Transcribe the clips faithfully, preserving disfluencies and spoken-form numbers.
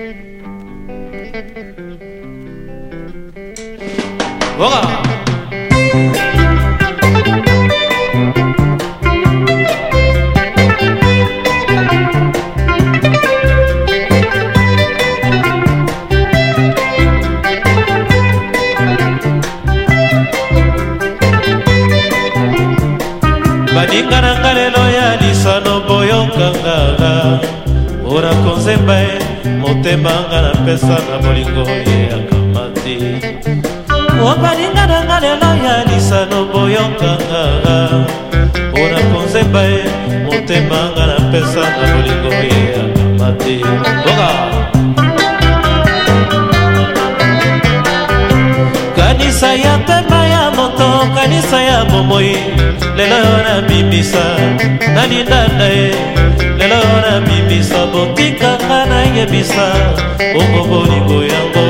Voga baninga na ngalelo ya lisano boyokanga ora konzemba motema nga na pesa na bolingo ye akamati o baninga na ngalelo ya lisano boyokanga ora konzemba motema nga na pesa na bolingo ye akamati boga kanisa ya tema ya moto kanisa ya bomoi lelo na bibisa nalinda nae lelo na bibisa botika kana yebisa ongo bolingo yango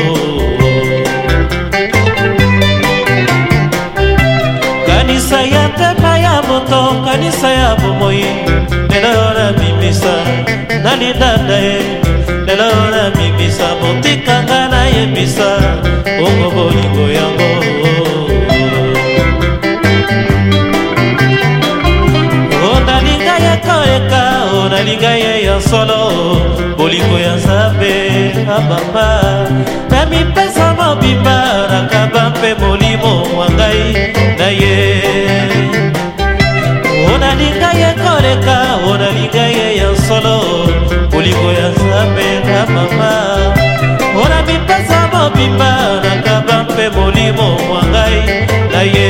kanisa ya tema ya moto kanisa ya bomoi lelo na bibisa nalinda nae lelo na bibisa botika kana yebisa ongo bolingo yango nalinga ye ya solo bolingo ya nzambe abamba na mipesa mobimba nakaba mpe molimo wa ngai na ye o nalinga ye koleka o nalinga ye ya solo bolingo ya nzambe abamba o na mipesa mobimba nakaba mpe molimo wa ngai na ye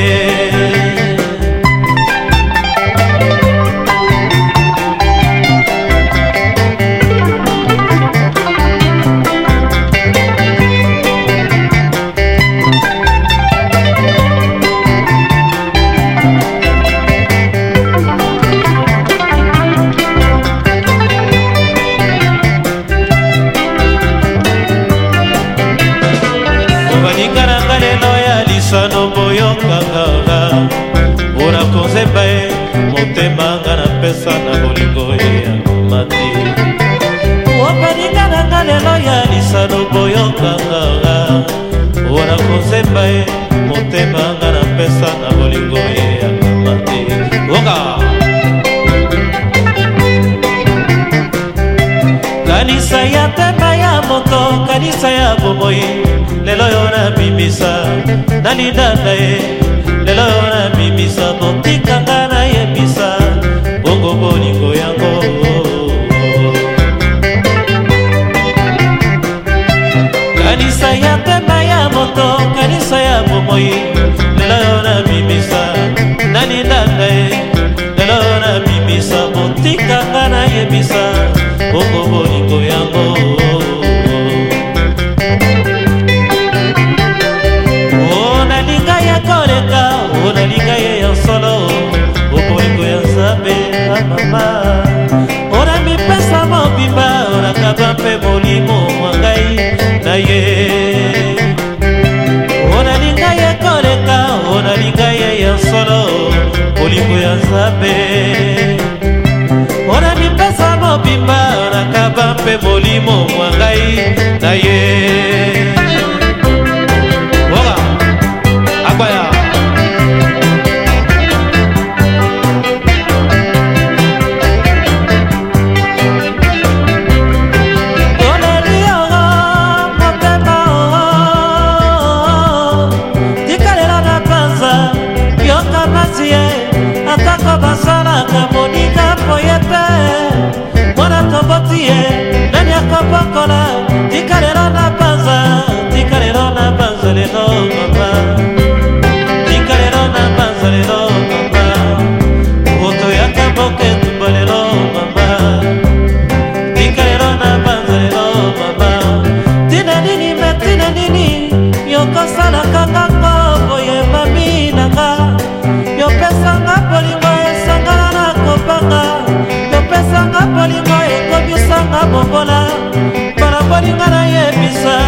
lisano boyokanga ora konzemba motema nga na pesa na bolingo ye akomati opaninga na nga lelo ya lisano boyokanga ora konzemba motema nga na pesa na bolingo ye akomati oka kanisa ya tema ya moto kanisa ya bomoi lelo yo na bibisa nalinda nae lelo yo na bibisa botika nga na yebisa bongo bolingo yango kanisa ya tema ya moto kanisa ya bomoi lelo yo na bibisa nalinda nae lelo yo na bibisa botika nga na yebisa bongo bolingo yango nalinga ye ya solo obolingo ya nzambe amama ora mipesa mobimba ora kaba mpe molimo mwa ngai na ye o nalinga ye koleka o nalinga ye ya solo bolingo ya nzambe ora mipesa mobimba ora kaba mpe molimo mwa ngai na ye oga akwaya nani akobokola tikalelo na banza tikalelo na banza lelo mama tikalelo na banza lelo mama moto yakamboke tumba lelo mama tikalelo na banza lelo mama tina nini me tina nini yokosala kangango boye mami nanga yopesanga bolingo esangana na kopanga yopesanga bolingo ekobisanga bobola para bolinga na yebisa